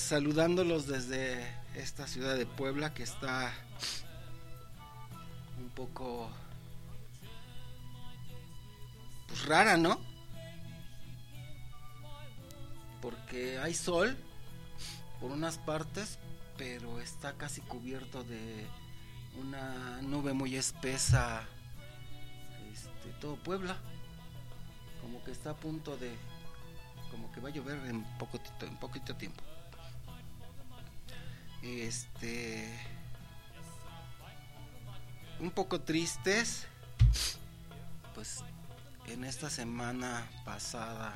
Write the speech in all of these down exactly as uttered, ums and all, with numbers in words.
saludándolos desde esta ciudad de Puebla, que está un poco pues rara, ¿no? Porque hay sol por unas partes, pero está casi cubierto de una nube muy espesa, este, todo Puebla, como que está a punto de, como que va a llover en poquito, en poquito tiempo. Este, un poco tristes, pues en esta semana pasada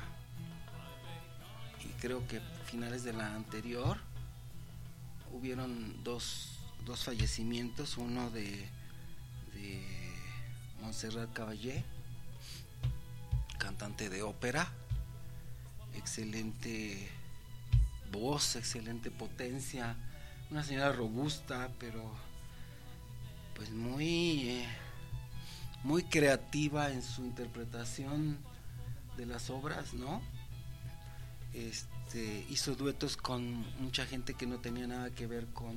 y creo que finales de la anterior hubieron dos, dos fallecimientos, uno de, de Montserrat Caballé, cantante de ópera, excelente voz, excelente potencia, una señora robusta, pero pues muy eh, muy creativa en su interpretación de las obras, ¿no? Este, hizo duetos con mucha gente que no tenía nada que ver con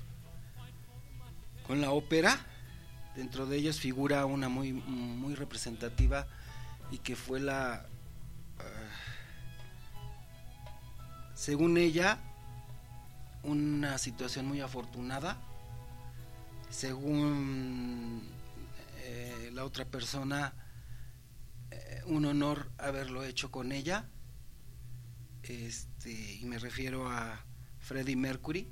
con la ópera. Dentro de ellos figura una muy muy representativa y que fue la uh, según ella una situación muy afortunada, según eh, la otra persona eh, un honor haberlo hecho con ella, este, y me refiero a Freddie Mercury.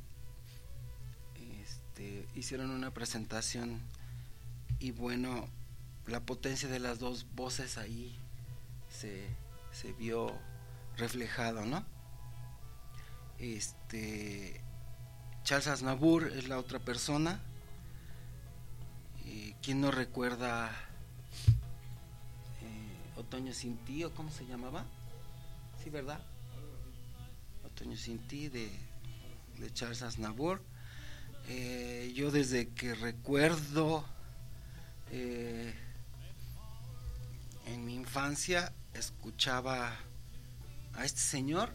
Este, hicieron una presentación y bueno, la potencia de las dos voces ahí se, se vio reflejado, ¿no? Este, Charles Aznavour es la otra persona. Eh, ¿Quién no recuerda eh, Otoño sin ti, o cómo se llamaba? Sí, ¿verdad? Otoño sin ti de, de Charles Aznavour. Eh, yo desde que recuerdo eh, en mi infancia escuchaba a este señor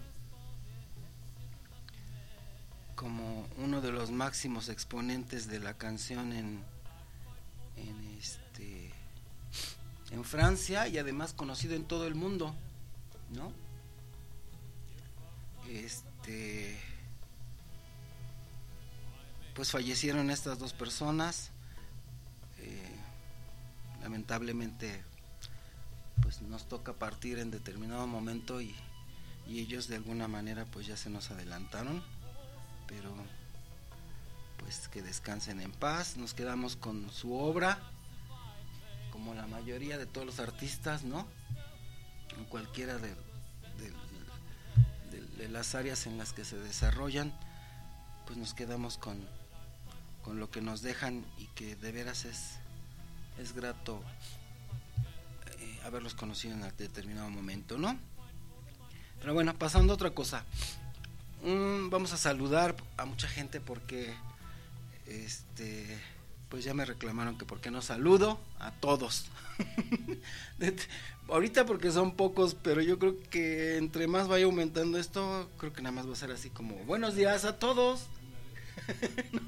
como uno de los máximos exponentes de la canción en, en este en Francia, y además conocido en todo el mundo, ¿no? Este, pues fallecieron estas dos personas, eh, lamentablemente pues nos toca partir en determinado momento y, y ellos de alguna manera pues ya se nos adelantaron, pero pues que descansen en paz. Nos quedamos con su obra, como la mayoría de todos los artistas, ¿no? En cualquiera de, de, de, de las áreas en las que se desarrollan, pues nos quedamos con, con lo que nos dejan, y que de veras es, es grato eh, haberlos conocido en determinado momento, ¿no? Pero bueno, pasando a otra cosa. Mm, vamos a saludar a mucha gente porque este pues ya me reclamaron que por qué no saludo a todos. Ahorita porque son pocos, pero yo creo que entre más vaya aumentando esto, creo que nada más va a ser así como buenos días a todos. ¿No?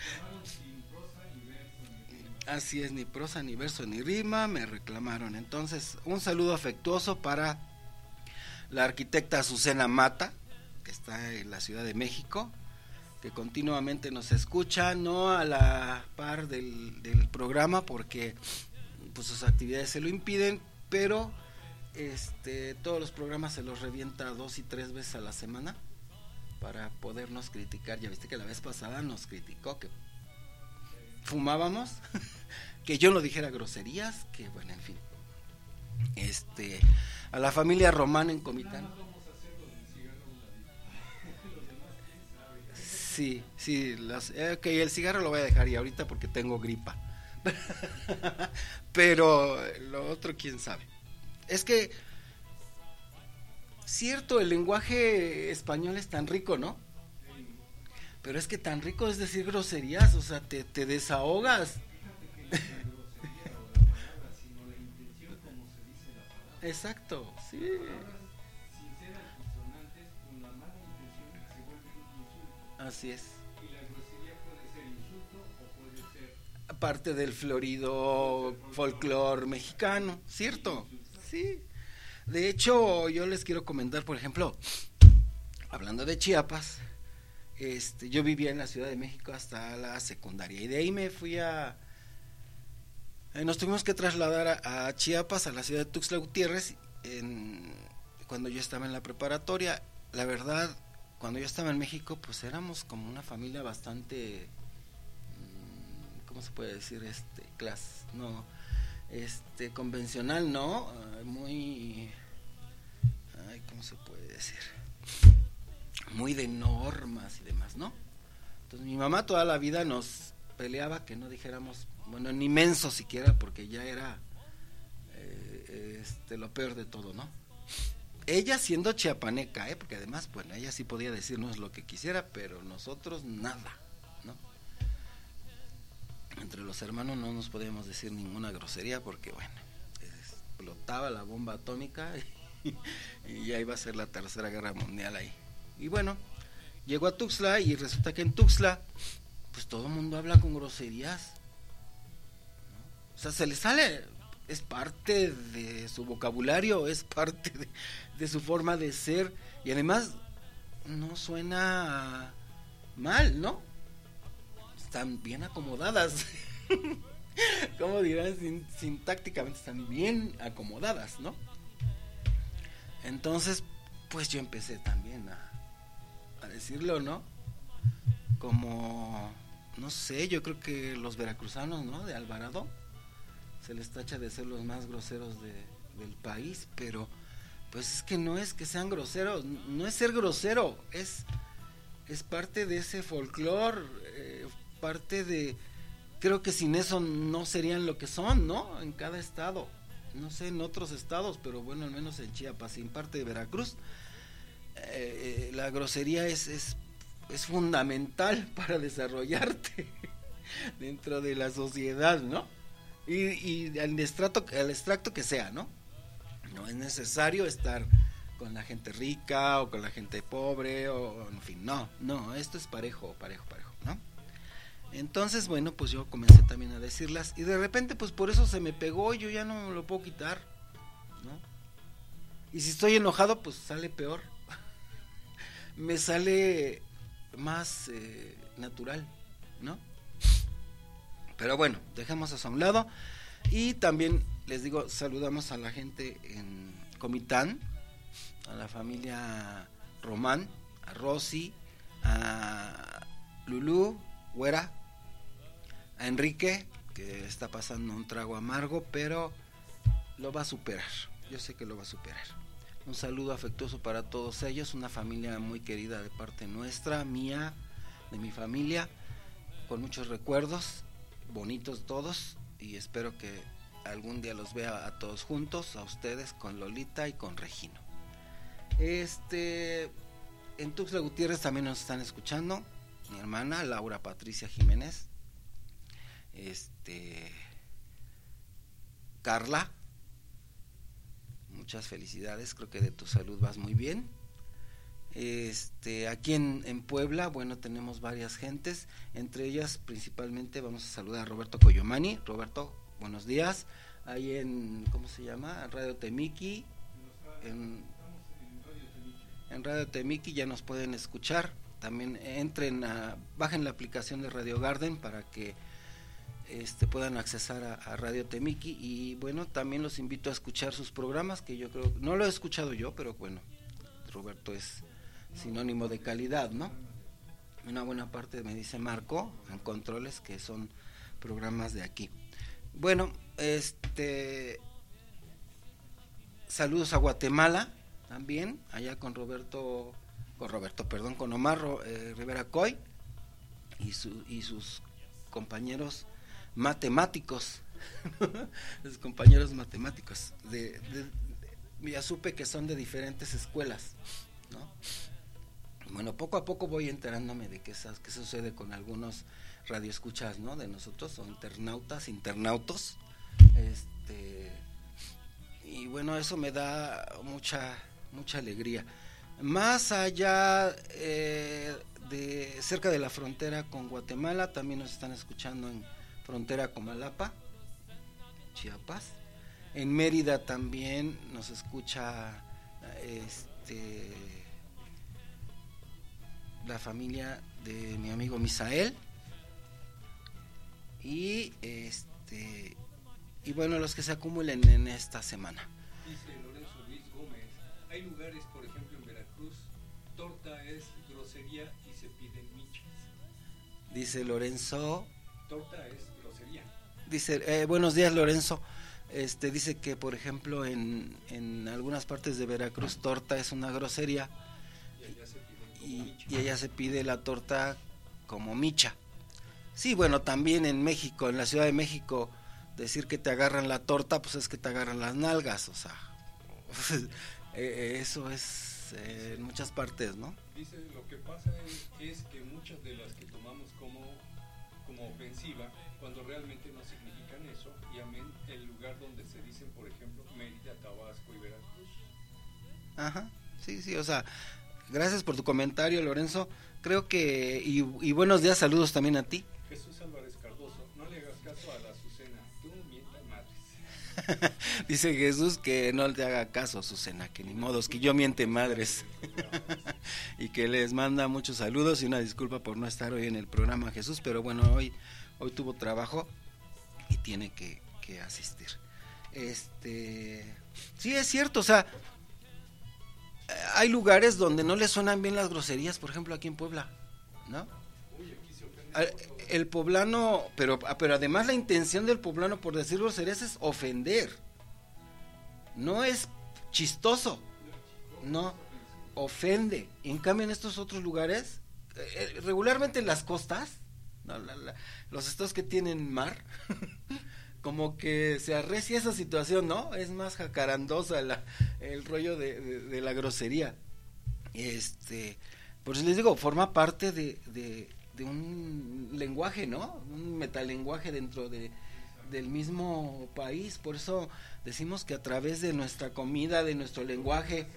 Así es, ni prosa, ni verso, ni rima, me reclamaron. Entonces, un saludo afectuoso para la arquitecta Azucena Mata, que está en la Ciudad de México, que continuamente nos escucha, no a la par del, del programa porque pues sus actividades se lo impiden, pero este todos los programas se los revienta dos y tres veces a la semana para podernos criticar. Ya viste que la vez pasada nos criticó que fumábamos, que yo no dijera groserías, que bueno, en fin. Este, a la familia Román en Comitán. Sí, sí, las, eh, ok, el cigarro lo voy a dejar y ahorita porque tengo gripa. Pero lo otro, quién sabe. Es que, cierto, el lenguaje español es tan rico, ¿no? Pero es que tan rico es decir groserías, o sea, te, te desahogas. Exacto, sí. Así es. Y la grosería puede ser insulto o puede ser parte del florido folclore mexicano, ¿cierto? Sí. De hecho, yo les quiero comentar, por ejemplo, hablando de Chiapas, este, yo vivía en la Ciudad de México hasta la secundaria y de ahí me fui a eh, nos tuvimos que trasladar a, a Chiapas, a la ciudad de Tuxtla Gutiérrez, en, cuando yo estaba en la preparatoria. La verdad, cuando yo estaba en México, pues éramos como una familia bastante, ¿cómo se puede decir? Este, clase, no, este, convencional, ¿no? Uh, muy, ay, ¿cómo se puede decir? Muy de normas y demás, ¿no? Entonces mi mamá toda la vida nos peleaba que no dijéramos, bueno, ni menso siquiera, porque ya era eh, este, lo peor de todo, ¿no? Ella siendo chiapaneca, ¿eh? Porque además, bueno, ella sí podía decirnos lo que quisiera, pero nosotros nada, ¿no? Entre los hermanos no nos podíamos decir ninguna grosería porque, bueno, explotaba la bomba atómica y, y ya iba a ser la tercera guerra mundial ahí. Y bueno, llegó a Tuxtla y resulta que en Tuxtla, pues todo el mundo habla con groserías, ¿no? O sea, se le sale, es parte de su vocabulario, es parte de, de su forma de ser y además no suena mal, ¿no? Están bien acomodadas. ¿Cómo dirán? Sin, sintácticamente están bien acomodadas, ¿no? Entonces, pues yo empecé también a, a decirlo, ¿no? Como, no sé, yo creo que los veracruzanos, ¿no? De Alvarado, se les tacha de ser los más groseros de, del país, pero pues es que no es que sean groseros, no es ser grosero, es, es parte de ese folclore, eh, parte de, creo que sin eso no serían lo que son, ¿no? En cada estado, no sé en otros estados, pero bueno, al menos en Chiapas y en parte de Veracruz, eh, la grosería es, es, es fundamental para desarrollarte dentro de la sociedad, ¿no? Y, y al extracto, al extracto que sea, ¿no? No es necesario estar con la gente rica o con la gente pobre o en fin, no, no, esto es parejo, parejo, parejo, ¿no? Entonces, bueno, pues yo comencé también a decirlas y de repente pues por eso se me pegó y yo ya no me lo puedo quitar, ¿no? Y si estoy enojado pues sale peor, me sale más eh, natural, ¿no? Pero bueno, dejemos eso a un lado y también les digo, saludamos a la gente en Comitán, a la familia Román, a Rosy, a Lulú, Güera, a Enrique, que está pasando un trago amargo, pero lo va a superar, yo sé que lo va a superar. Un saludo afectuoso para todos ellos, una familia muy querida de parte nuestra, mía, de mi familia, con muchos recuerdos, bonitos todos, y espero que algún día los vea a todos juntos, a ustedes con Lolita y con Regino. Este, en Tuxtla Gutiérrez también nos están escuchando mi hermana Laura Patricia Jiménez, este, Carla, muchas felicidades, creo que de tu salud vas muy bien. Este, aquí en, en Puebla, bueno, tenemos varias gentes, entre ellas principalmente vamos a saludar a Roberto Coyomani. Roberto, buenos días. Ahí en, ¿cómo se llama? Radio Temiki, en, en Radio Temiki ya nos pueden escuchar. También entren a, bajen la aplicación de Radio Garden para que este, puedan accesar a, a Radio Temiki. Y bueno, también los invito a escuchar sus programas, que yo creo, no lo he escuchado yo, pero bueno, Roberto es sinónimo de calidad, ¿no? Una buena parte me dice Marco en controles que son programas de aquí. Bueno, este, saludos a Guatemala también, allá con Roberto, con Roberto, perdón, con Omar eh, Rivera Coy y, su, y sus compañeros matemáticos, los compañeros matemáticos, de, de, de, ya supe que son de diferentes escuelas, ¿no? Bueno, poco a poco voy enterándome de qué, qué sucede con algunos radioescuchas, ¿no? De nosotros, o internautas, internautos, este, y bueno, eso me da mucha, mucha alegría. Más allá eh, de cerca de la frontera con Guatemala, también nos están escuchando en frontera con Malapa, Chiapas. En Mérida también nos escucha este la familia de mi amigo Misael. Y este y bueno, los que se acumulen en esta semana. Dice Lorenzo Luis Gómez, hay lugares, por ejemplo en Veracruz, torta es grosería y se piden michas. Dice Lorenzo. Torta es grosería. Dice, eh, buenos días Lorenzo. Este dice que por ejemplo en, en algunas partes de Veracruz torta es una grosería y allá se pide, y, y allá se pide la torta como micha. Sí, bueno, también en México, en la Ciudad de México, decir que te agarran la torta, pues es que te agarran las nalgas, o sea, eh, eso es eh, en muchas partes, ¿no? Dice, lo que pasa es, es que muchas de las que tomamos como, como ofensiva, cuando realmente no significan eso, y amén, el lugar donde se dicen, por ejemplo, Mérida, Tabasco y Veracruz. Ajá, sí, sí, o sea, gracias por tu comentario, Lorenzo, creo que, y, y buenos días, saludos también a ti. Jesús Álvarez Cardoso, no le hagas caso a la Azucena, tú mientas madres. Dice Jesús que no te haga caso, Azucena, que ni modos, que yo miente madres. Y que les manda muchos saludos y una disculpa por no estar hoy en el programa, Jesús, pero bueno, hoy, hoy tuvo trabajo y tiene que, que asistir. Este, sí es cierto, o sea, hay lugares donde no le suenan bien las groserías, por ejemplo aquí en Puebla, ¿no? El poblano, pero, pero además la intención del poblano por decir groserías es ofender, no es chistoso, no, ofende. En cambio en estos otros lugares, eh, regularmente en las costas, no, la, la, los estados que tienen mar, como que se arrecia esa situación, ¿no? Es más jacarandosa la, el rollo de, de, de la grosería. Este, por eso les digo, forma parte de, de de un lenguaje, ¿no? Un metalenguaje dentro de del mismo país, por eso decimos que a través de nuestra comida, de nuestro lenguaje.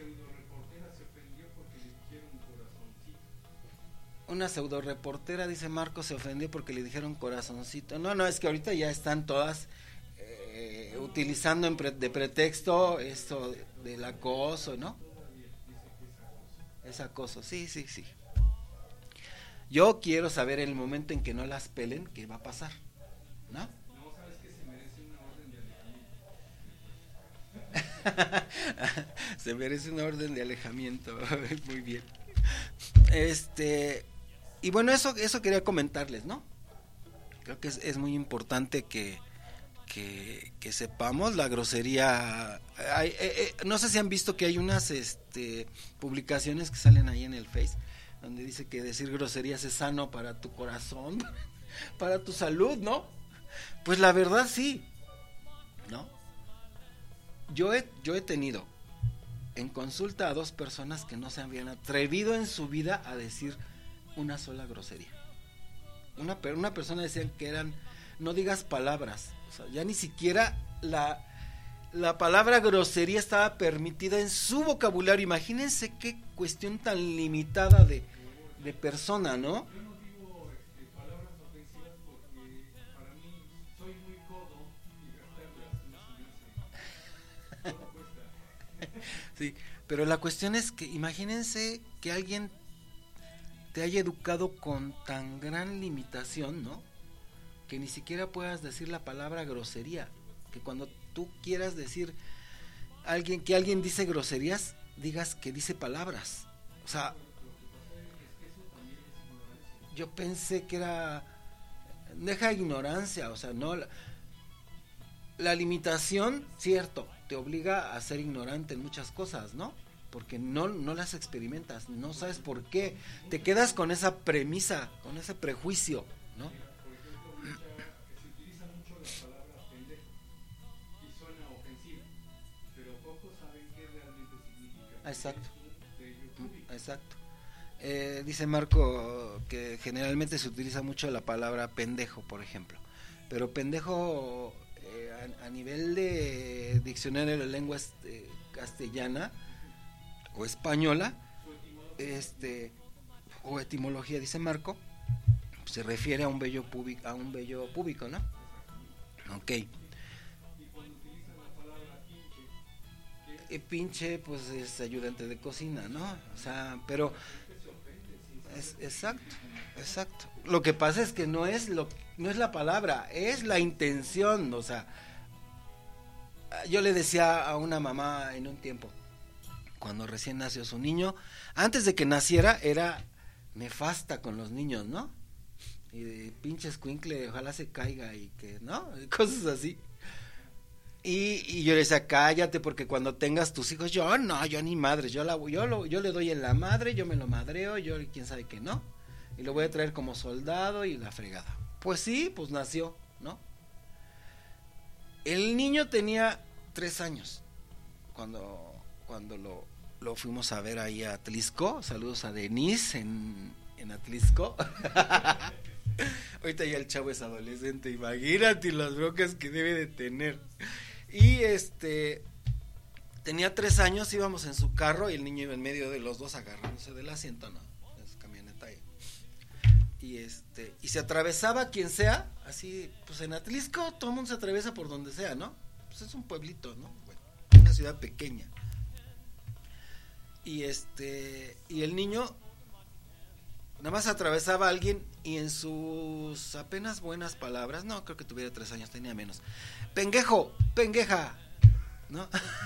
Una pseudo reportera, dice Marco, se ofendió porque le dijeron corazoncito. No, no, es que ahorita ya están todas eh, utilizando en pre, de pretexto esto de, del acoso, ¿no? Es acoso, sí, sí, sí. Yo quiero saber el momento en que no las pelen, ¿qué va a pasar? ¿No? No, sabes que se merece una orden de alejamiento. Se merece una orden de alejamiento. Muy bien. Este, y bueno, eso, eso quería comentarles, ¿no? Creo que es, es muy importante que, que, que sepamos la grosería. Hay, eh, eh, no sé si han visto que hay unas este, publicaciones que salen ahí en el Face, donde dice que decir groserías es sano para tu corazón, para tu salud, ¿no? Pues la verdad sí, ¿no? Yo he, yo he tenido en consulta a dos personas que no se habían atrevido en su vida a decir una sola grosería. Una, una persona decía que eran, no digas palabras, o sea, ya ni siquiera la... La palabra grosería estaba permitida en su vocabulario. Imagínense qué cuestión tan limitada de, de persona, ¿no? Yo no digo este, palabras ofensivas porque para mí soy muy codo y gastarlas no se me hace. Todo cuesta. Sí, pero la cuestión es que imagínense que alguien te haya educado con tan gran limitación, ¿no? Que ni siquiera puedas decir la palabra grosería. Que cuando tú quieras decir alguien que alguien dice groserías, digas que dice palabras. O sea, yo pensé que era deja ignorancia, o sea, no la, la limitación, cierto, te obliga a ser ignorante en muchas cosas, ¿no? Porque no no las experimentas, no sabes por qué, te quedas con esa premisa, con ese prejuicio, ¿no? Exacto, exacto. Eh, dice Marco que generalmente se utiliza mucho la palabra pendejo, por ejemplo, pero pendejo eh, a, a nivel de diccionario de lengua este, castellana o española, este, o etimología, dice Marco, se refiere a un vello púbico, a un vello púbico, ¿no? Ok. Y pinche, pues es ayudante de cocina, ¿no? O sea, pero es exacto, exacto. Lo que pasa es que no es lo, no es la palabra, es la intención, o sea, yo le decía a una mamá en un tiempo, cuando recién nació su niño, antes de que naciera era nefasta con los niños, ¿no? Y de pinche escuincle, ojalá se caiga y que, ¿no? Cosas así. Y, y yo le decía, cállate, porque cuando tengas tus hijos, yo no, yo ni madre, yo la yo lo, yo le doy en la madre, yo me lo madreo, yo quién sabe que no, y lo voy a traer como soldado y la fregada. Pues sí, pues nació, ¿no? El niño tenía tres años cuando, cuando lo, lo fuimos a ver ahí a Atlisco. Saludos a Denise en, en Atlisco. Ahorita ya el chavo es adolescente, imagínate las broncas que debe de tener. Y este tenía tres años, íbamos en su carro y el niño iba en medio de los dos agarrándose del asiento, no, es camioneta ahí. Y este, y se atravesaba quien sea, así, pues en Atlisco todo el mundo se atraviesa por donde sea, ¿no? Pues es un pueblito, ¿no? Bueno, una ciudad pequeña. Y este, y el niño nada más atravesaba a alguien y en sus apenas buenas palabras, no, creo que tuviera tres años, tenía menos. Pendejo, pendeja, ¿no?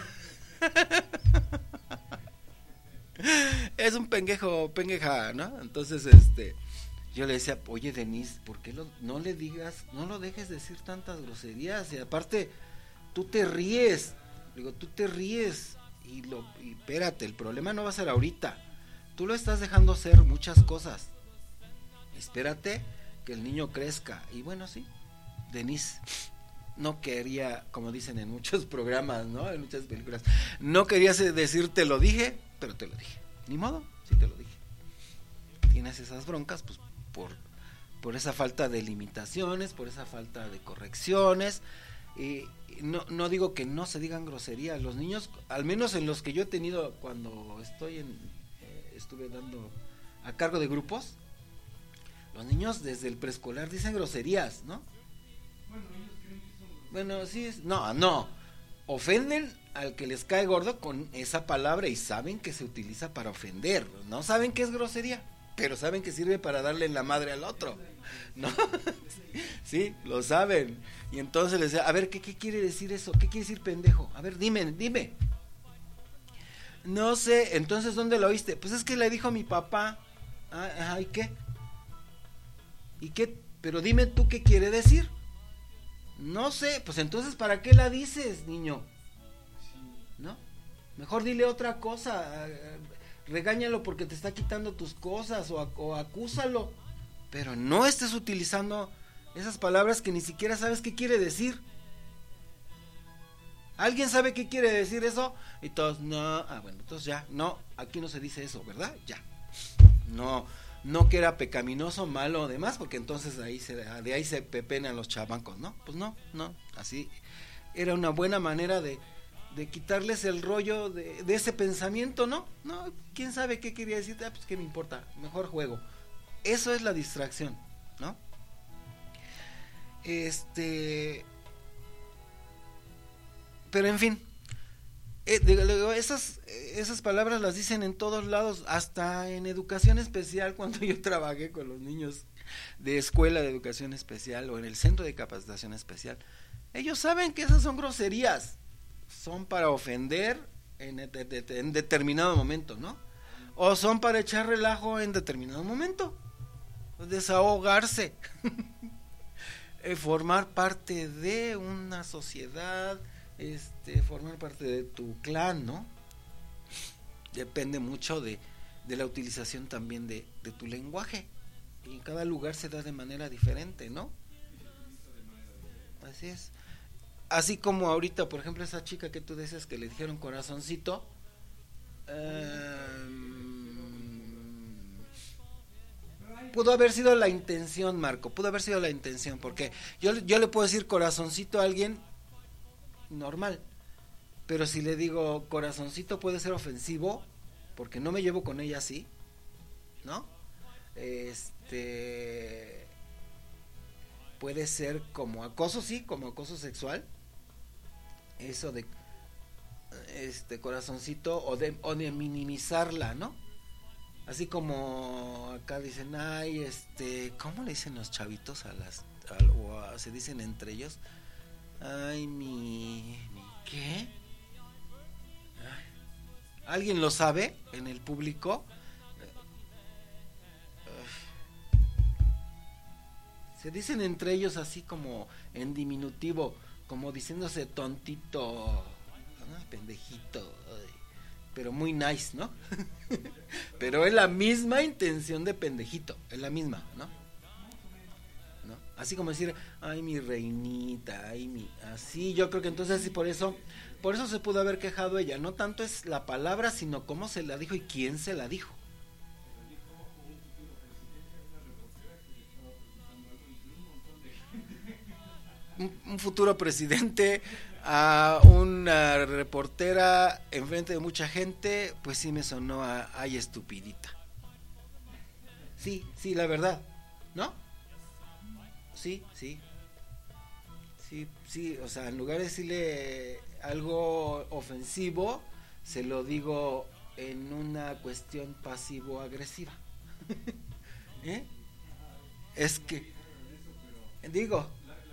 Es un pendejo, pendeja, ¿no? Entonces, este, yo le decía, oye, Denise, ¿por qué lo, no le digas, no lo dejes decir tantas groserías? Y aparte, tú te ríes, digo, tú te ríes y lo, y espérate, el problema no va a ser ahorita. Tú lo estás dejando hacer muchas cosas. Espérate que el niño crezca. Y bueno, sí, Denise no quería, como dicen en muchos programas, ¿no? En muchas películas, no querías decir te lo dije, pero te lo dije. Ni modo, sí te lo dije. Tienes esas broncas, pues, por, por esa falta de limitaciones, por esa falta de correcciones. Y no, no digo que no se digan groserías. Los niños, al menos en los que yo he tenido cuando estoy en... estuve dando a cargo de grupos, los niños desde el preescolar dicen groserías, ¿no? Bueno, ellos creen que son groserías. Bueno, sí, es, no, no, ofenden al que les cae gordo con esa palabra y saben que se utiliza para ofender, no saben que es grosería, pero saben que sirve para darle en la madre al otro, ¿no? Sí, lo saben, y entonces les decía, a ver, ¿qué, qué quiere decir eso? ¿Qué quiere decir pendejo? A ver, dime, dime. No sé, entonces ¿dónde lo oíste? Pues es que le dijo a mi papá. Ah, ¿y qué? ¿Y qué? Pero dime tú qué quiere decir. No sé, pues entonces ¿para qué la dices, niño? ¿No? Mejor dile otra cosa, regáñalo porque te está quitando tus cosas o, o acúsalo, pero no estés utilizando esas palabras que ni siquiera sabes qué quiere decir. ¿Alguien sabe qué quiere decir eso? Y todos, no, ah, bueno, entonces ya, no, aquí no se dice eso, ¿verdad? Ya, no, no que era pecaminoso, malo o demás, porque entonces ahí se, de ahí se pepenan los chavancos, ¿no? Pues no, no, así, era una buena manera de, de quitarles el rollo de, de ese pensamiento, ¿no? No, ¿quién sabe qué quería decir? Ah, pues qué me importa, mejor juego. Eso es la distracción, ¿no? Este... Pero en fin, eh, digo, esas, esas palabras las dicen en todos lados, hasta en educación especial, cuando yo trabajé con los niños de escuela de educación especial o en el centro de capacitación especial. Ellos saben que esas son groserías, son para ofender en, en determinado momento, ¿no? O son para echar relajo en determinado momento, desahogarse, formar parte de una sociedad. Este, formar parte de tu clan, ¿no? Depende mucho de, de la utilización también de, de tu lenguaje. Y en cada lugar se da de manera diferente, ¿no? Así es. Así como ahorita, por ejemplo, esa chica que tú decías que le dijeron corazoncito. Eh, pudo haber sido la intención, Marco. Pudo haber sido la intención. Porque yo, yo le puedo decir corazoncito a alguien normal, pero si le digo corazoncito puede ser ofensivo porque no me llevo con ella así, ¿no? este puede ser como acoso, sí, como acoso sexual, eso de este corazoncito, o de, o de minimizarla, ¿no? Así como acá dicen, ay, este, ¿cómo le dicen los chavitos a las, a, o a, se dicen entre ellos? Ay, mi, mi ¿qué? Ay, ¿alguien lo sabe en el público? Se dicen entre ellos así como en diminutivo, como diciéndose tontito, ay, pendejito, ay, pero muy nice, ¿no? Pero es la misma intención de pendejito, es la misma, ¿no? ¿No? Así como decir, ay, mi reinita, ay, mi, así, yo creo que entonces sí, por eso, por eso se pudo haber quejado ella. No tanto es la palabra, sino cómo se la dijo y quién se la dijo. Un, un futuro presidente, a una reportera enfrente de mucha gente, pues sí me sonó a ay, estupidita. Sí, sí, la verdad, ¿no? Sí, sí. Sí, sí, o sea, en lugar de decirle algo ofensivo, se lo digo en una cuestión pasivo-agresiva. ¿Eh? Es que, digo,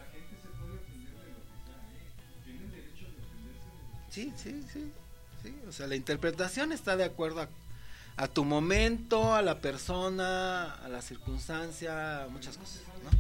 sí, sí, sí, sí, o sea, la interpretación está de acuerdo a, a tu momento, a la persona, a la circunstancia, a muchas cosas, ¿no?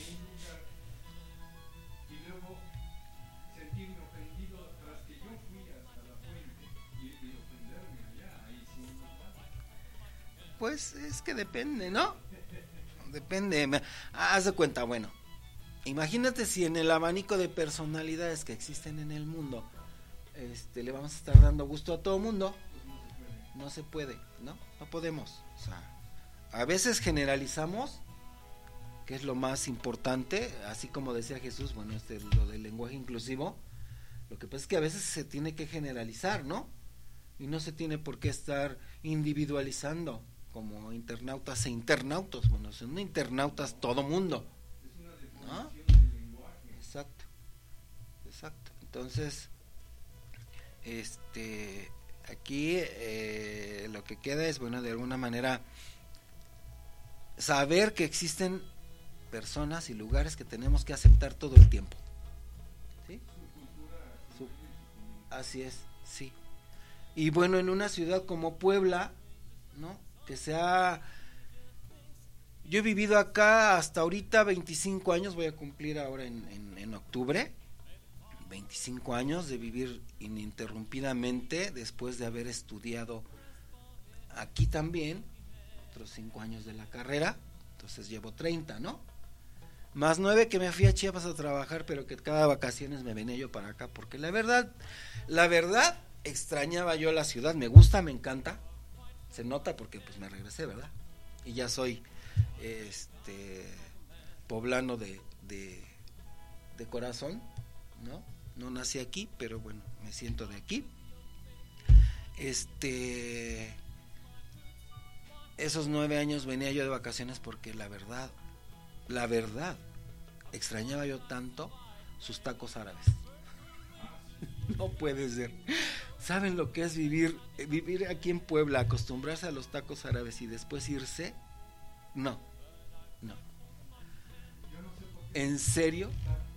Pues es que depende, ¿no? Depende, haz de cuenta, bueno, imagínate si en el abanico de personalidades que existen en el mundo, este, le vamos a estar dando gusto a todo mundo. No se puede, ¿no? No podemos. O sea, a veces generalizamos, que es lo más importante, así como decía Jesús, bueno, este, lo del lenguaje inclusivo. Lo que pasa es que a veces se tiene que generalizar, ¿no? Y no se tiene por qué estar individualizando como internautas e internautas. Bueno, son internautas todo mundo, ¿no? Exacto, exacto. Entonces, este, aquí eh, lo que queda es, bueno, de alguna manera saber que existen personas y lugares que tenemos que aceptar todo el tiempo, ¿sí? Su, así es, sí. Y bueno, en una ciudad como Puebla, ¿no? Que sea, yo he vivido acá hasta ahorita veinticinco años, voy a cumplir ahora en, en, en octubre, veinticinco años de vivir ininterrumpidamente después de haber estudiado aquí también, otros cinco años de la carrera, entonces llevo treinta, ¿no? Más nueve que me fui a Chiapas a trabajar, pero que cada vacaciones me venía yo para acá, porque la verdad, la verdad, extrañaba yo la ciudad, me gusta, me encanta, se nota porque pues me regresé, ¿verdad? Y ya soy este poblano de, de, de corazón, ¿no? No nací aquí, pero bueno, me siento de aquí. Este, esos nueve años venía yo de vacaciones porque la verdad, la verdad, extrañaba yo tanto sus tacos árabes. No puede ser. ¿Saben lo que es vivir vivir aquí en Puebla, acostumbrarse a los tacos árabes y después irse? No, no. ¿En serio?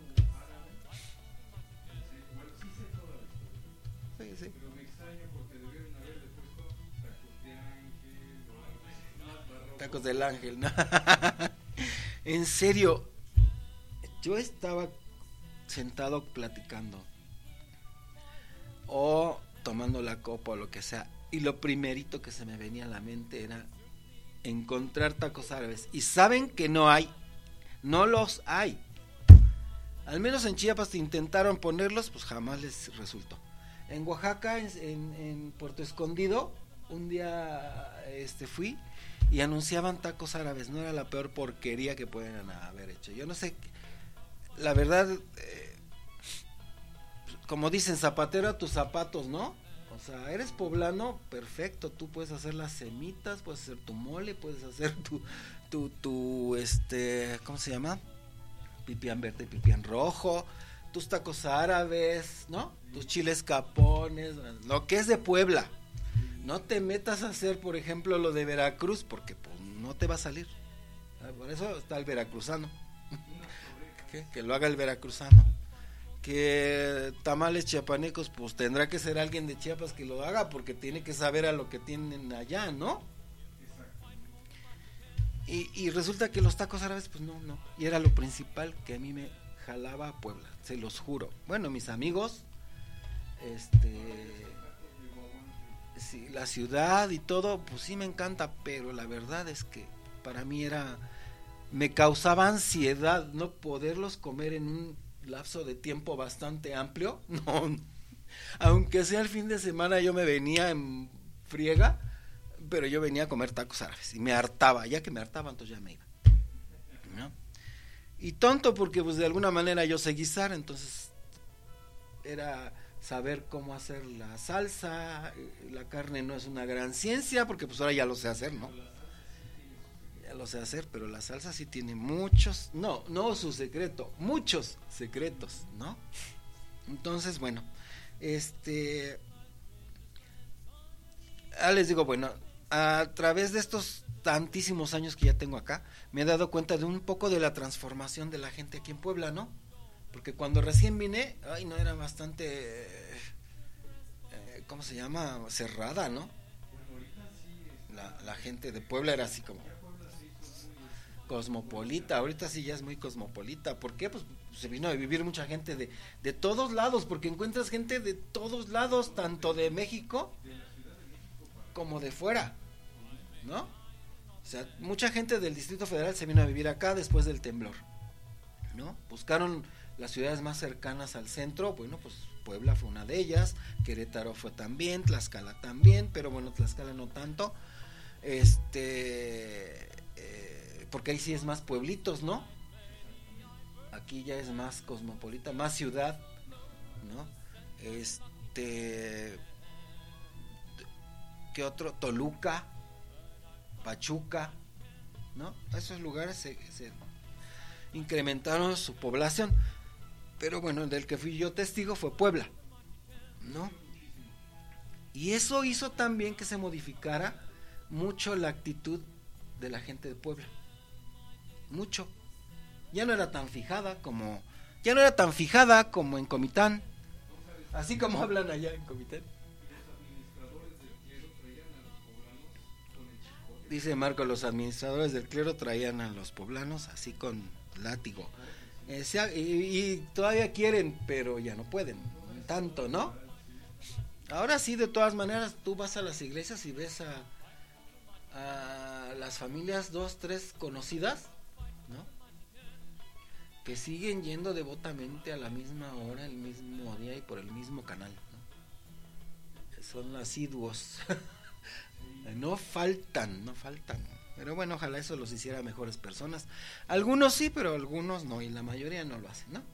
Sí, sí. Tacos del Ángel, ¿no? En serio, yo estaba sentado platicando o tomando la copa o lo que sea, y lo primerito que se me venía a la mente era encontrar tacos árabes, y saben que no hay, no los hay. Al menos en Chiapas intentaron ponerlos, pues jamás les resultó. En Oaxaca, en, en, en Puerto Escondido, un día este fui y anunciaban tacos árabes. No era la peor porquería que pueden haber hecho. Yo no sé, la verdad, eh, como dicen, zapatero a tus zapatos, ¿no? O sea, eres poblano, perfecto, tú puedes hacer las semitas, puedes hacer tu mole, puedes hacer tu, tu, tu, este, ¿cómo se llama? Pipián verde, pipián rojo, tus tacos árabes, ¿no? Tus chiles capones, lo que es de Puebla. No te metas a hacer, por ejemplo, lo de Veracruz, porque pues, no te va a salir. Por eso está el veracruzano. ¿Qué? Que lo haga el veracruzano. Que tamales chiapanecos, pues tendrá que ser alguien de Chiapas que lo haga, porque tiene que saber a lo que tienen allá, ¿no? Y, y resulta que los tacos árabes, pues no, no. Y era lo principal que a mí me jalaba a Puebla, se los juro. Bueno, mis amigos, este, sí, la ciudad y todo, pues sí me encanta, pero la verdad es que para mí era, me causaba ansiedad no poderlos comer en un lapso de tiempo bastante amplio. No, aunque sea el fin de semana yo me venía en friega, pero yo venía a comer tacos árabes y me hartaba, ya que me hartaba entonces ya me iba, ¿no? Y tonto porque pues de alguna manera yo sé guisar, entonces era saber cómo hacer la salsa, la carne no es una gran ciencia porque pues ahora ya lo sé hacer, ¿no? Ya lo sé hacer, pero la salsa sí tiene muchos, no, no su secreto, muchos secretos, ¿no? Entonces, bueno, este, ah, les digo, bueno, a través de estos tantísimos años que ya tengo acá, me he dado cuenta de un poco de la transformación de la gente aquí en Puebla, ¿no? Porque cuando recién vine, ay, no, era bastante, eh, ¿cómo se llama? Cerrada, ¿no? La, la gente de Puebla era así como cosmopolita. Ahorita sí ya es muy cosmopolita. ¿Por qué? Pues se vino a vivir mucha gente de, de todos lados, porque encuentras gente de todos lados, tanto de México como de fuera, ¿no? O sea, mucha gente del Distrito Federal se vino a vivir acá después del temblor, ¿no? Buscaron las ciudades más cercanas al centro. Bueno, pues Puebla fue una de ellas, Querétaro fue también, Tlaxcala también, pero bueno, Tlaxcala no tanto, este, eh, porque ahí sí es más pueblitos, ¿no? Aquí ya es más cosmopolita, más ciudad, ¿no? Este, ¿qué otro? Toluca, Pachuca, ¿no? Esos lugares se, se incrementaron su población, pero bueno, del que fui yo testigo fue Puebla, ¿no? Y eso hizo también que se modificara mucho la actitud de la gente de Puebla, mucho. Ya no era tan fijada como, ya no era tan fijada como en Comitán, así como hablan allá en Comitán. Dice Marco, los administradores del clero traían a los poblanos así con látigo. Eh, sea, y, y todavía quieren, pero ya no pueden tanto, ¿no? Ahora sí, de todas maneras, tú vas a las iglesias y ves a, a las familias, dos, tres conocidas, ¿no? Que siguen yendo devotamente a la misma hora, el mismo día y por el mismo canal, ¿no? Son asiduos. No faltan, no faltan. Pero bueno, ojalá eso los hiciera mejores personas. Algunos sí, pero algunos no, y la mayoría no lo hacen, ¿no?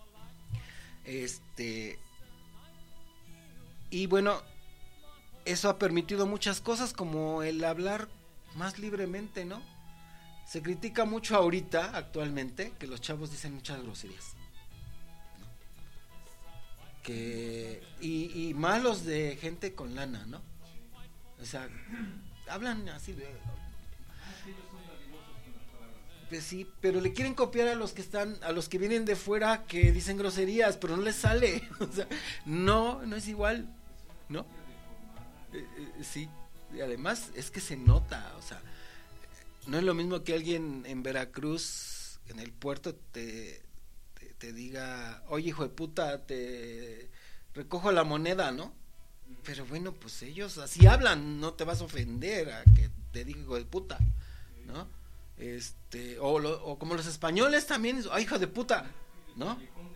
Este, y bueno, eso ha permitido muchas cosas, como el hablar más libremente, ¿no? Se critica mucho ahorita, actualmente, que los chavos dicen muchas groserías, ¿no? Que, y, y malos de gente con lana, ¿no? O sea, hablan así de... Pues sí, pero le quieren copiar a los que están, a los que vienen de fuera, que dicen groserías, pero no les sale. O sea, no, no es igual, ¿no? Eh, eh, sí, y además es que se nota, o sea, no es lo mismo que alguien en Veracruz, en el puerto, te, te, te diga, oye, hijo de puta, te recojo la moneda, ¿no? Pero bueno, pues ellos así hablan, no te vas a ofender a que te diga hijo de puta, ¿no? Este, o, lo, o como los españoles también, ay, hijo de puta, ¿no?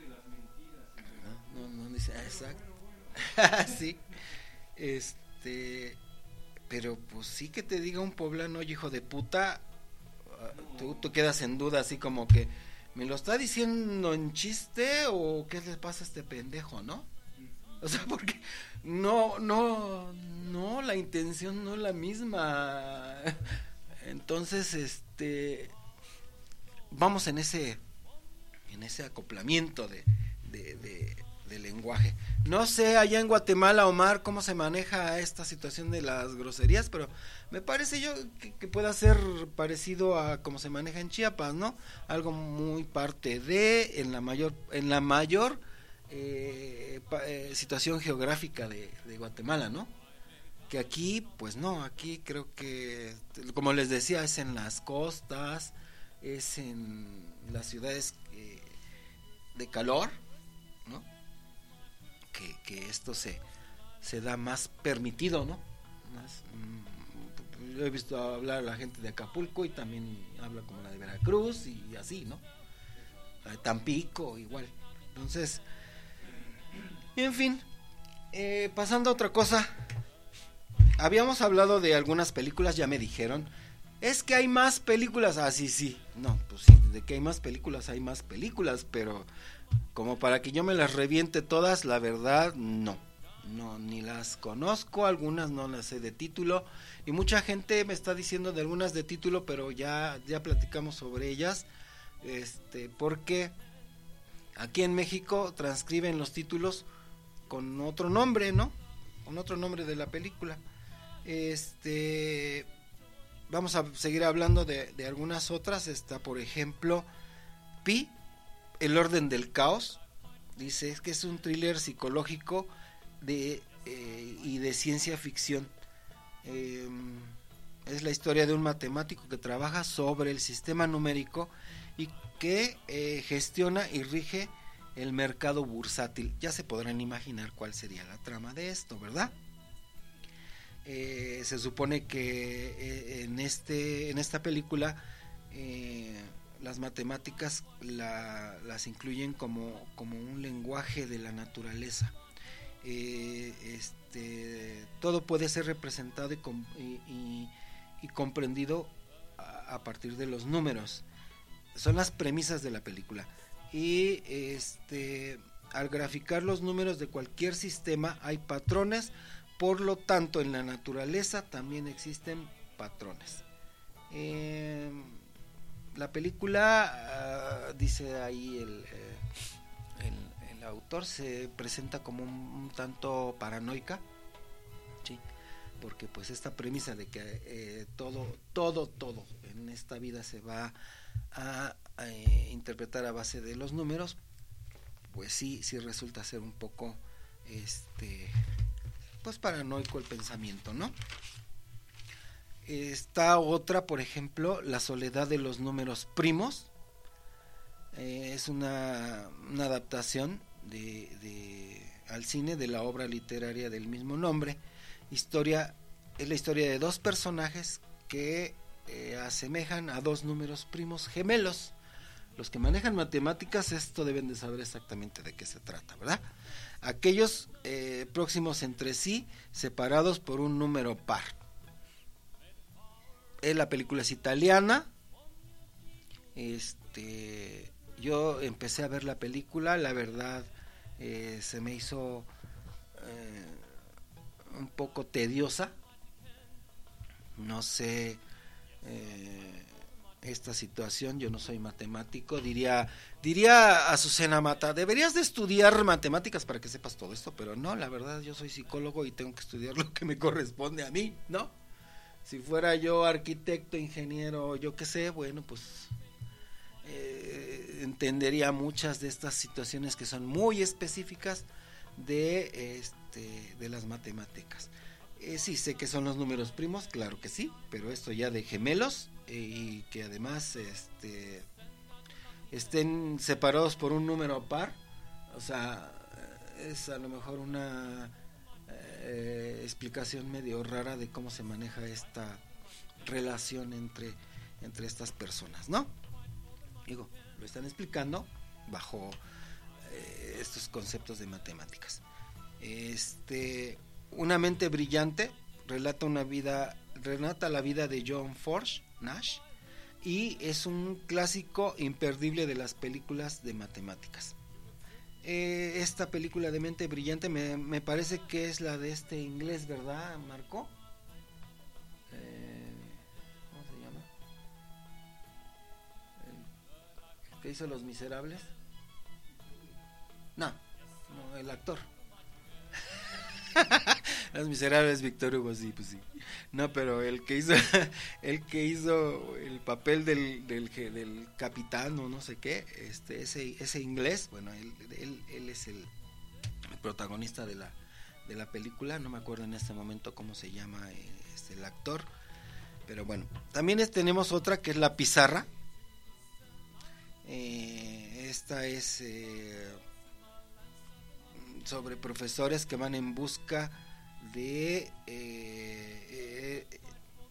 No, no, no dice, exacto. Sí, este, pero pues sí que te diga un poblano, hijo de puta, tú, tú quedas en duda, así como que, ¿me lo está diciendo en chiste o qué le pasa a este pendejo, no? O sea, porque no, no, no, la intención no es la misma. Entonces, este, vamos en ese, en ese acoplamiento de, de, de, de lenguaje. No sé allá en Guatemala, Omar, cómo se maneja esta situación de las groserías, pero me parece yo que, que pueda ser parecido a cómo se maneja en Chiapas, ¿no? Algo muy parte de, en la mayor, en la mayor eh, pa, eh, situación geográfica de, de Guatemala, ¿no? Que aquí, pues no, aquí creo que, como les decía, es en las costas, es en las ciudades eh, de calor, ¿no? Que, que esto se, se da más permitido, ¿no? Más, mmm, yo he visto hablar a la gente de Acapulco y también habla como la de Veracruz y así, ¿no? La de Tampico, igual. Entonces, en fin, eh, pasando a otra cosa. Habíamos hablado de algunas películas, ya me dijeron, es que hay más películas, ah sí, sí, no, pues sí, de que hay más películas, hay más películas, pero como para que yo me las reviente todas, la verdad, no, no, ni las conozco, algunas no las sé de título, y mucha gente me está diciendo de algunas de título, pero ya, ya platicamos sobre ellas, este, porque aquí en México transcriben los títulos con otro nombre, ¿no? Con otro nombre de la película. Este, vamos a seguir hablando de, de algunas otras. Está, por ejemplo, Pi, El orden del caos. Dice que es un thriller psicológico de eh, y de ciencia ficción. Eh, es la historia de un matemático que trabaja sobre el sistema numérico y que eh, gestiona y rige el mercado bursátil. Ya se podrán imaginar cuál sería la trama de esto, ¿verdad? Eh, se supone que eh, en este en esta película eh, las matemáticas la, las incluyen como, como un lenguaje de la naturaleza. Eh, este, todo puede ser representado y, y, y, y comprendido a, a partir de los números. Son las premisas de la película. Y este, al graficar los números de cualquier sistema hay patrones. Por lo tanto, en la naturaleza también existen patrones. Eh, la película, uh, dice ahí el, eh, el, el autor, se presenta como un, un tanto paranoica, ¿sí? Porque pues esta premisa de que eh, todo, todo, todo en esta vida se va a, a eh, interpretar a base de los números, pues sí, sí resulta ser un poco, este... pues paranoico el pensamiento, ¿no? Está otra, por ejemplo, La soledad de los números primos. Eh, es una, una adaptación de, de, al cine de la obra literaria del mismo nombre. Historia, es la historia de dos personajes que eh, asemejan a dos números primos gemelos. Los que manejan matemáticas esto deben de saber exactamente de qué se trata, ¿verdad? Aquellos eh, próximos entre sí, separados por un número par. Eh, la película es italiana. Este, yo empecé a ver la película, la verdad eh, se me hizo eh, un poco tediosa. No sé eh, esta situación, yo no soy matemático, diría diría Azucena Mata, deberías de estudiar matemáticas para que sepas todo esto, pero no, la verdad yo soy psicólogo y tengo que estudiar lo que me corresponde a mí, ¿no? Si fuera yo arquitecto, ingeniero, yo qué sé, bueno, pues eh, entendería muchas de estas situaciones que son muy específicas de, este, de las matemáticas. Eh, sí, sé que son los números primos, claro que sí, pero esto ya de gemelos eh, y que además este, estén separados por un número par, o sea, es a lo mejor una eh, explicación medio rara de cómo se maneja esta relación entre, entre estas personas, ¿no? Digo, lo están explicando bajo eh, estos conceptos de matemáticas. Este... Una mente brillante relata una vida, relata la vida de John Forge Nash y es un clásico imperdible de las películas de matemáticas. eh, esta película de Mente Brillante me, me parece que es la de este inglés, ¿verdad, Marco? Eh, ¿Cómo se llama? El, el que hizo Los Miserables. No, no, el actor. Los Miserables, Víctor Hugo, sí, pues sí. No, pero el que hizo el que hizo el papel del, del, del capitán o no sé qué, este ese ese inglés, bueno, él, él, él es el, el protagonista de la de la película, no me acuerdo en este momento cómo se llama este, el actor, pero bueno, también es, tenemos otra que es La Pizarra. Eh, esta es eh, sobre profesores que van en busca de eh, eh,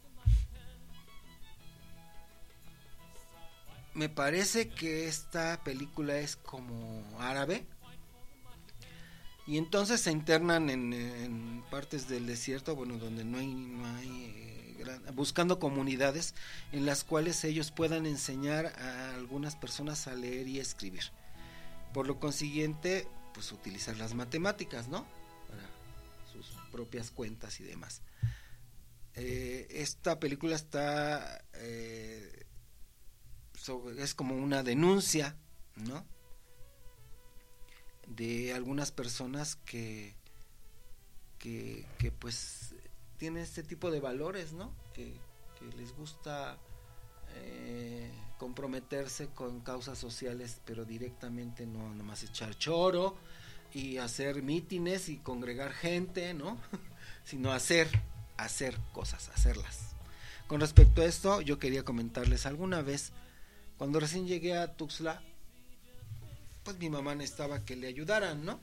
me parece que esta película es como árabe y entonces se internan en, en partes del desierto, bueno, donde no hay, no hay eh, gran, buscando comunidades en las cuales ellos puedan enseñar a algunas personas a leer y escribir, por lo consiguiente pues utilizar las matemáticas, ¿no? Para sus propias cuentas y demás. Eh, esta película está eh, sobre, es como una denuncia, ¿no? De algunas personas que que, que pues tienen este tipo de valores, ¿no? Que, que les gusta eh, comprometerse con causas sociales, pero directamente no nomás echar choro y hacer mítines y congregar gente, ¿no? Sino hacer, hacer cosas, hacerlas. Con respecto a esto, yo quería comentarles alguna vez, cuando recién llegué a Tuxtla, pues mi mamá necesitaba que le ayudaran, ¿no?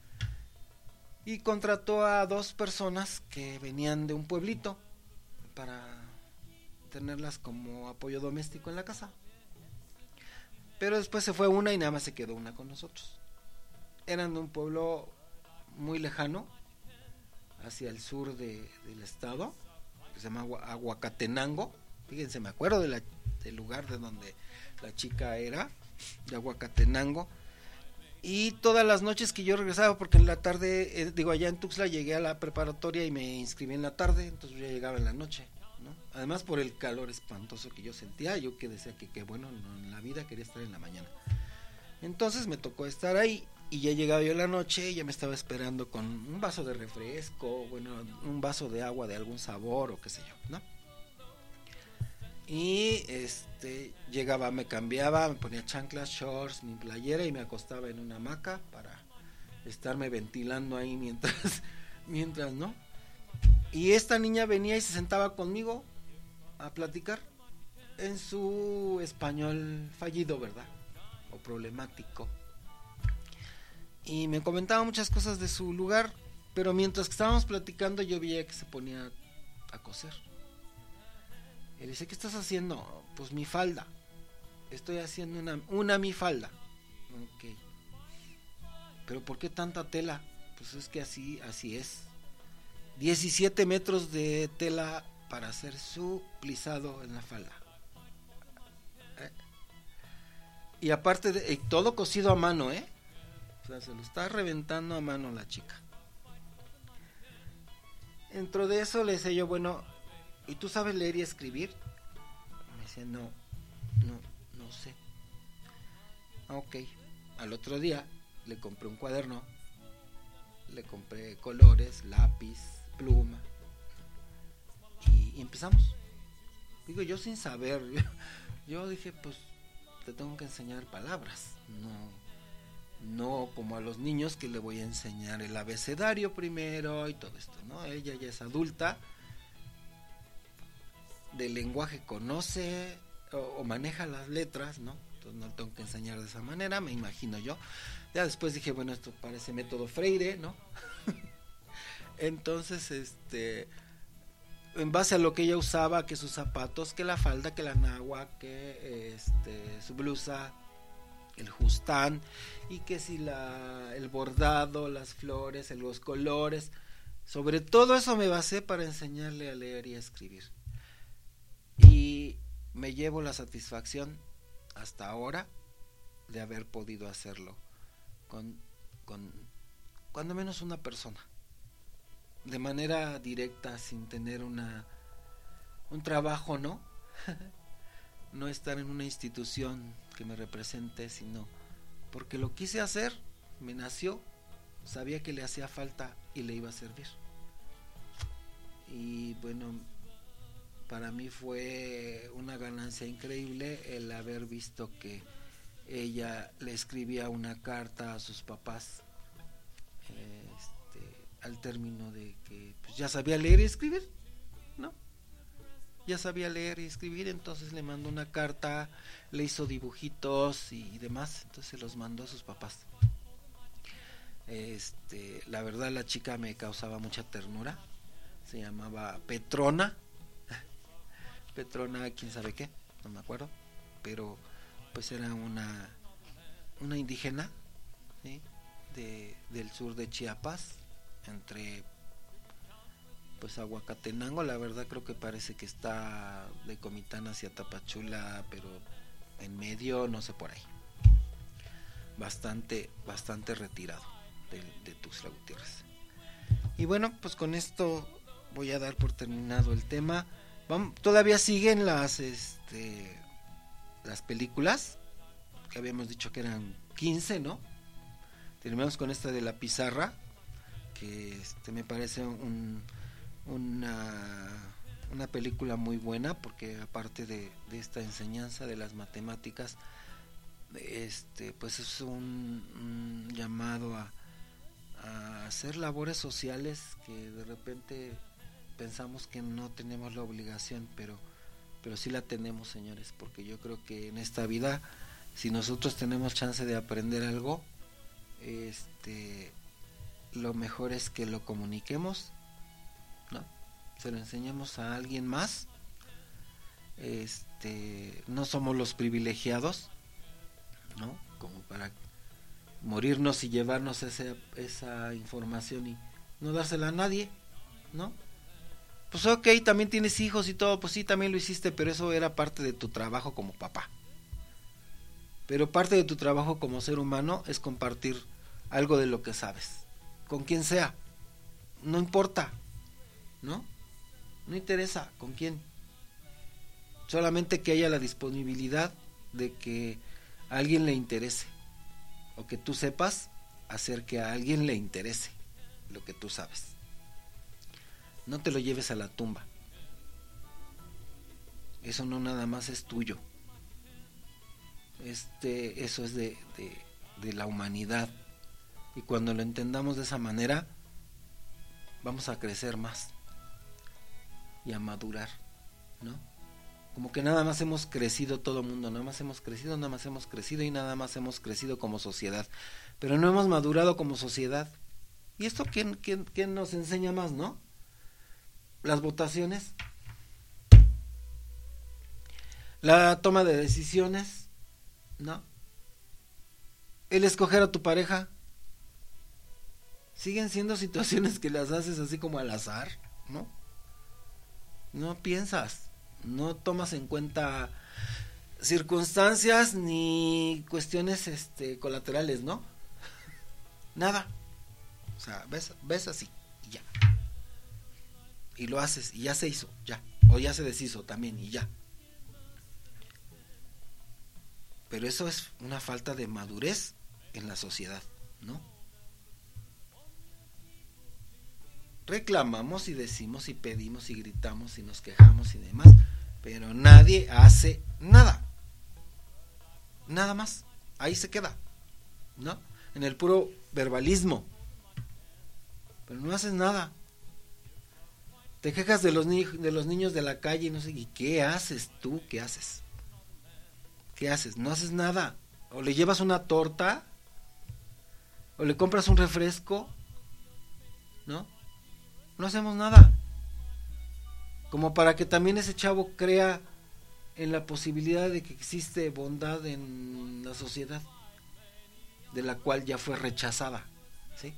Y contrató a dos personas que venían de un pueblito para tenerlas como apoyo doméstico en la casa. Pero después se fue una y nada más se quedó una con nosotros. Eran de un pueblo muy lejano, hacia el sur de, del estado, que se llama Aguacatenango. Fíjense, me acuerdo de la, del lugar de donde la chica era, de Aguacatenango. Y todas las noches que yo regresaba, porque en la tarde, eh, digo, allá en Tuxtla llegué a la preparatoria y me inscribí en la tarde, entonces yo ya llegaba en la noche, ¿no? Además por el calor espantoso que yo sentía, yo que decía que, que bueno, no, en la vida quería estar en la mañana. Entonces me tocó estar ahí y ya llegaba yo en la noche y ya me estaba esperando con un vaso de refresco, bueno, un vaso de agua de algún sabor o qué sé yo, ¿no? Y este llegaba, me cambiaba, me ponía chanclas, shorts, mi playera y me acostaba en una hamaca para estarme ventilando ahí mientras, mientras, ¿no? Y esta niña venía y se sentaba conmigo a platicar en su español fallido, ¿verdad? O problemático. Y me comentaba muchas cosas de su lugar, pero mientras que estábamos platicando yo veía que se ponía a coser. Y le dice, ¿qué estás haciendo? Pues mi falda. Estoy haciendo una, una mi falda. Ok. ¿Pero por qué tanta tela? Pues es que así, así es. diecisiete metros de tela para hacer su plisado en la falda. ¿Eh? Y aparte, de, eh, todo cosido a mano, ¿eh? O sea, se lo está reventando a mano la chica. Dentro de eso le decía yo, bueno, ¿y tú sabes leer y escribir? Me decía, no, no, no sé. Ok. Al otro día le compré un cuaderno, le compré colores, lápiz, pluma y, y empezamos. Digo, yo sin saber, yo, yo dije, pues te tengo que enseñar palabras, no, no como a los niños que le voy a enseñar el abecedario primero y todo esto, ¿no? Ella ya es adulta, del lenguaje conoce o, o maneja las letras, ¿no? Entonces no tengo que enseñar de esa manera, me imagino yo. Ya después dije, bueno, esto parece método Freire, ¿no? Entonces, este, en base a lo que ella usaba, que sus zapatos, que la falda, que la nagua, que este, su blusa, el justán, y que si la, el bordado, las flores, los colores, sobre todo eso me basé para enseñarle a leer y a escribir. Y me llevo la satisfacción hasta ahora de haber podido hacerlo con con cuando menos una persona, de manera directa, sin tener una un trabajo, ¿no? No estar en una institución que me represente, sino porque lo quise hacer, me nació, sabía que le hacía falta y le iba a servir. Y bueno, para mí fue una ganancia increíble el haber visto que ella le escribía una carta a sus papás, este, al término de que pues, ya sabía leer y escribir, ¿no? Ya sabía leer y escribir, entonces le mandó una carta, le hizo dibujitos y demás, entonces los mandó a sus papás. Este, la verdad la chica me causaba mucha ternura, se llamaba Petrona, Petrona quién sabe qué, no me acuerdo, pero pues era una una indígena, ¿sí? de, del sur de Chiapas, entre pues Aguacatenango, la verdad creo que parece que está de Comitán hacia Tapachula, pero en medio, no sé, por ahí, bastante, bastante retirado de, de Tuxtla Gutiérrez. Y bueno, pues con esto voy a dar por terminado el tema. Vamos, todavía siguen las, este, las películas, que habíamos dicho que eran quince, ¿no? Terminamos con esta de La Pizarra, que este, me parece un Una, una película muy buena, porque aparte de, de esta enseñanza de las matemáticas, este pues es un, un llamado a, a hacer labores sociales que de repente pensamos que no tenemos la obligación, pero, pero sí la tenemos, señores, porque yo creo que en esta vida, si nosotros tenemos chance de aprender algo, este lo mejor es que lo comuniquemos, ¿no? Se lo enseñamos a alguien más. Este, no somos los privilegiados, ¿no? Como para morirnos y llevarnos ese, esa información y no dársela a nadie, ¿no? Pues ok, también tienes hijos y todo, pues sí, también lo hiciste, pero eso era parte de tu trabajo como papá. Pero parte de tu trabajo como ser humano es compartir algo de lo que sabes, con quien sea, no importa, ¿no? No interesa con quién, solamente que haya la disponibilidad de que a alguien le interese, o que tú sepas hacer que a alguien le interese lo que tú sabes. No te lo lleves a la tumba, eso no nada más es tuyo, este, eso es de, de, de la humanidad, y cuando lo entendamos de esa manera vamos a crecer más y a madurar, ¿no? Como que nada más hemos crecido todo el mundo, nada más hemos crecido, nada más hemos crecido y nada más hemos crecido como sociedad, pero no hemos madurado como sociedad. ¿Y esto quién, quién, quién nos enseña más, no? Las votaciones, la toma de decisiones, ¿no? El escoger a tu pareja. Siguen siendo situaciones que las haces así como al azar, ¿no? No piensas, no tomas en cuenta circunstancias ni cuestiones este, colaterales, ¿no? Nada. O sea, ves, ves así y ya. Y lo haces y ya se hizo, ya. O ya se deshizo también y ya. Pero eso es una falta de madurez en la sociedad, ¿no? Reclamamos y decimos y pedimos y gritamos y nos quejamos y demás, pero nadie hace nada, nada más, ahí se queda, ¿no? En el puro verbalismo, pero no haces nada. Te quejas de los, ni- de los niños de la calle y no sé, ¿y qué haces tú? ¿Qué haces? ¿Qué haces? No haces nada. O le llevas una torta, o le compras un refresco, ¿no? No hacemos nada. Como para que también ese chavo crea en la posibilidad de que existe bondad en la sociedad, de la cual ya fue rechazada, ¿sí?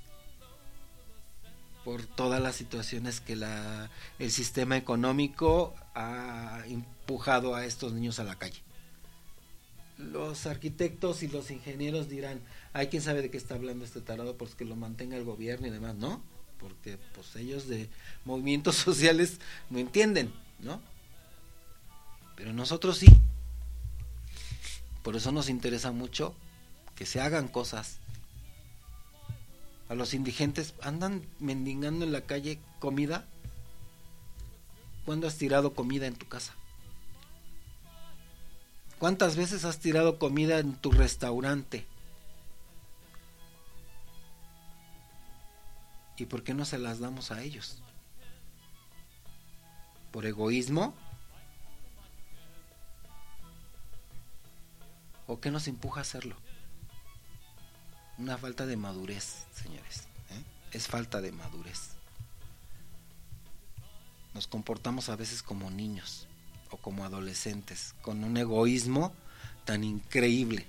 Por todas las situaciones que la, el sistema económico ha empujado a estos niños a la calle. Los los arquitectos y los ingenieros dirán, ay, quién sabe de qué está hablando este tarado, pues que lo mantenga el gobierno y demás, ¿no? Porque pues ellos de movimientos sociales no entienden, ¿no? Pero nosotros sí. Por eso nos interesa mucho que se hagan cosas. A los indigentes andan mendigando en la calle comida. ¿Cuándo has tirado comida en tu casa? ¿Cuántas veces has tirado comida en tu restaurante? ¿Y por qué no se las damos a ellos? ¿Por egoísmo? ¿O qué nos empuja a hacerlo? Una falta de madurez, señores, ¿eh? Es falta de madurez. Nos comportamos a veces como niños o como adolescentes, con un egoísmo tan increíble,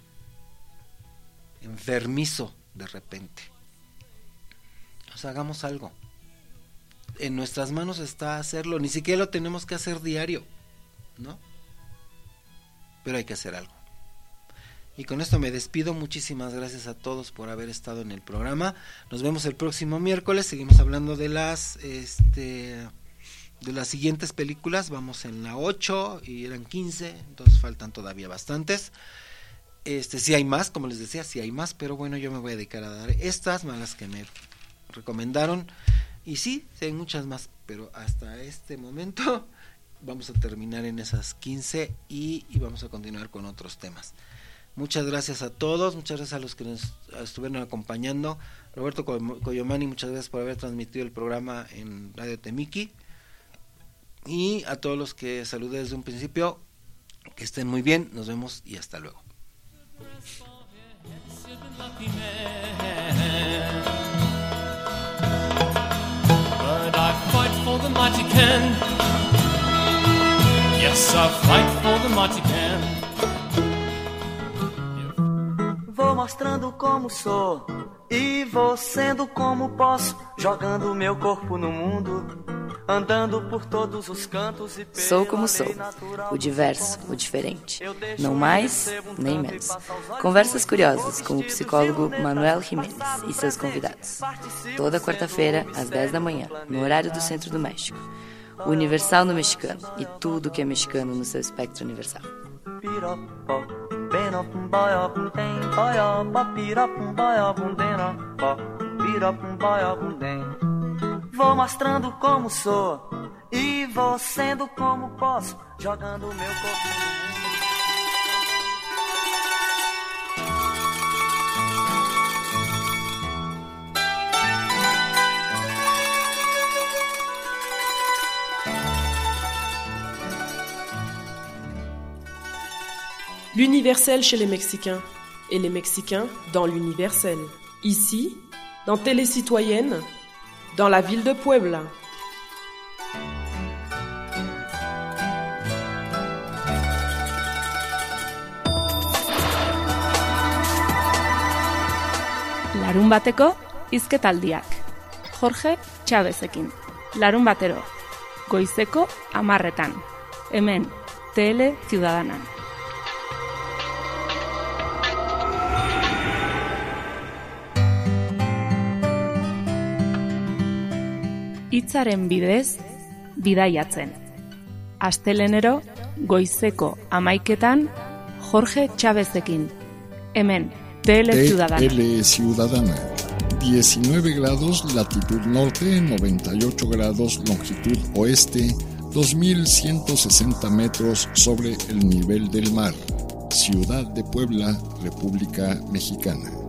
enfermizo de repente. O sea, hagamos algo. En nuestras manos está hacerlo, ni siquiera lo tenemos que hacer diario, ¿no? Pero hay que hacer algo. Y con esto me despido. Muchísimas gracias a todos por haber estado en el programa. Nos vemos el próximo miércoles. Seguimos hablando de las este de las siguientes películas. Vamos en la ocho y eran quince, entonces faltan todavía bastantes. Este sí hay más, como les decía, sí hay más, pero bueno, yo me voy a dedicar a dar estas malas que me recomendaron. Y sí, sí hay muchas más, pero hasta este momento vamos a terminar en esas quince y, y vamos a continuar con otros temas. Muchas gracias a todos, muchas gracias a los que nos estuvieron acompañando. Roberto Coyomani, muchas gracias por haber transmitido el programa en Radio Temiki. Y a todos los que saludé desde un principio, que estén muy bien, nos vemos y hasta luego. But I fight for the mighty Ken. Yes, I fight for the mighty Ken. Vou mostrando como sou e vou sendo como posso, jogando meu corpo no mundo, andando por todos os cantos e Sou como sou, o diverso, o diferente, não mais nem menos. Conversas curiosas com o psicólogo Manuel Jiménez e seus convidados. Toda quarta-feira, às dez da manhã, no horário do Centro do México. Universal no mexicano e tudo que é mexicano no seu espectro universal. Vou mostrando como sou e vou sendo como posso, jogando meu corpo no mundo. L'universel chez les Mexicains, et les Mexicains dans l'universel. Ici, dans Télécitoyenne, dans la ville de Puebla. Larun bateko hizketaldiak. Jorge Chávezekin. Larun batero. Goizeko hamarretan. Hemen, Tele Ciudadanan. Hitzaren bidez, bidaiatzen. Astelenero, goizeko hamaiketan, Jorge Chávezekin. Hemen, Tele Ciudadana. Tele Ciudadana. diecinueve grados latitud norte, noventa y ocho grados longitud oeste, dos mil ciento sesenta metros sobre el nivel del mar. Ciudad de Puebla, República Mexicana.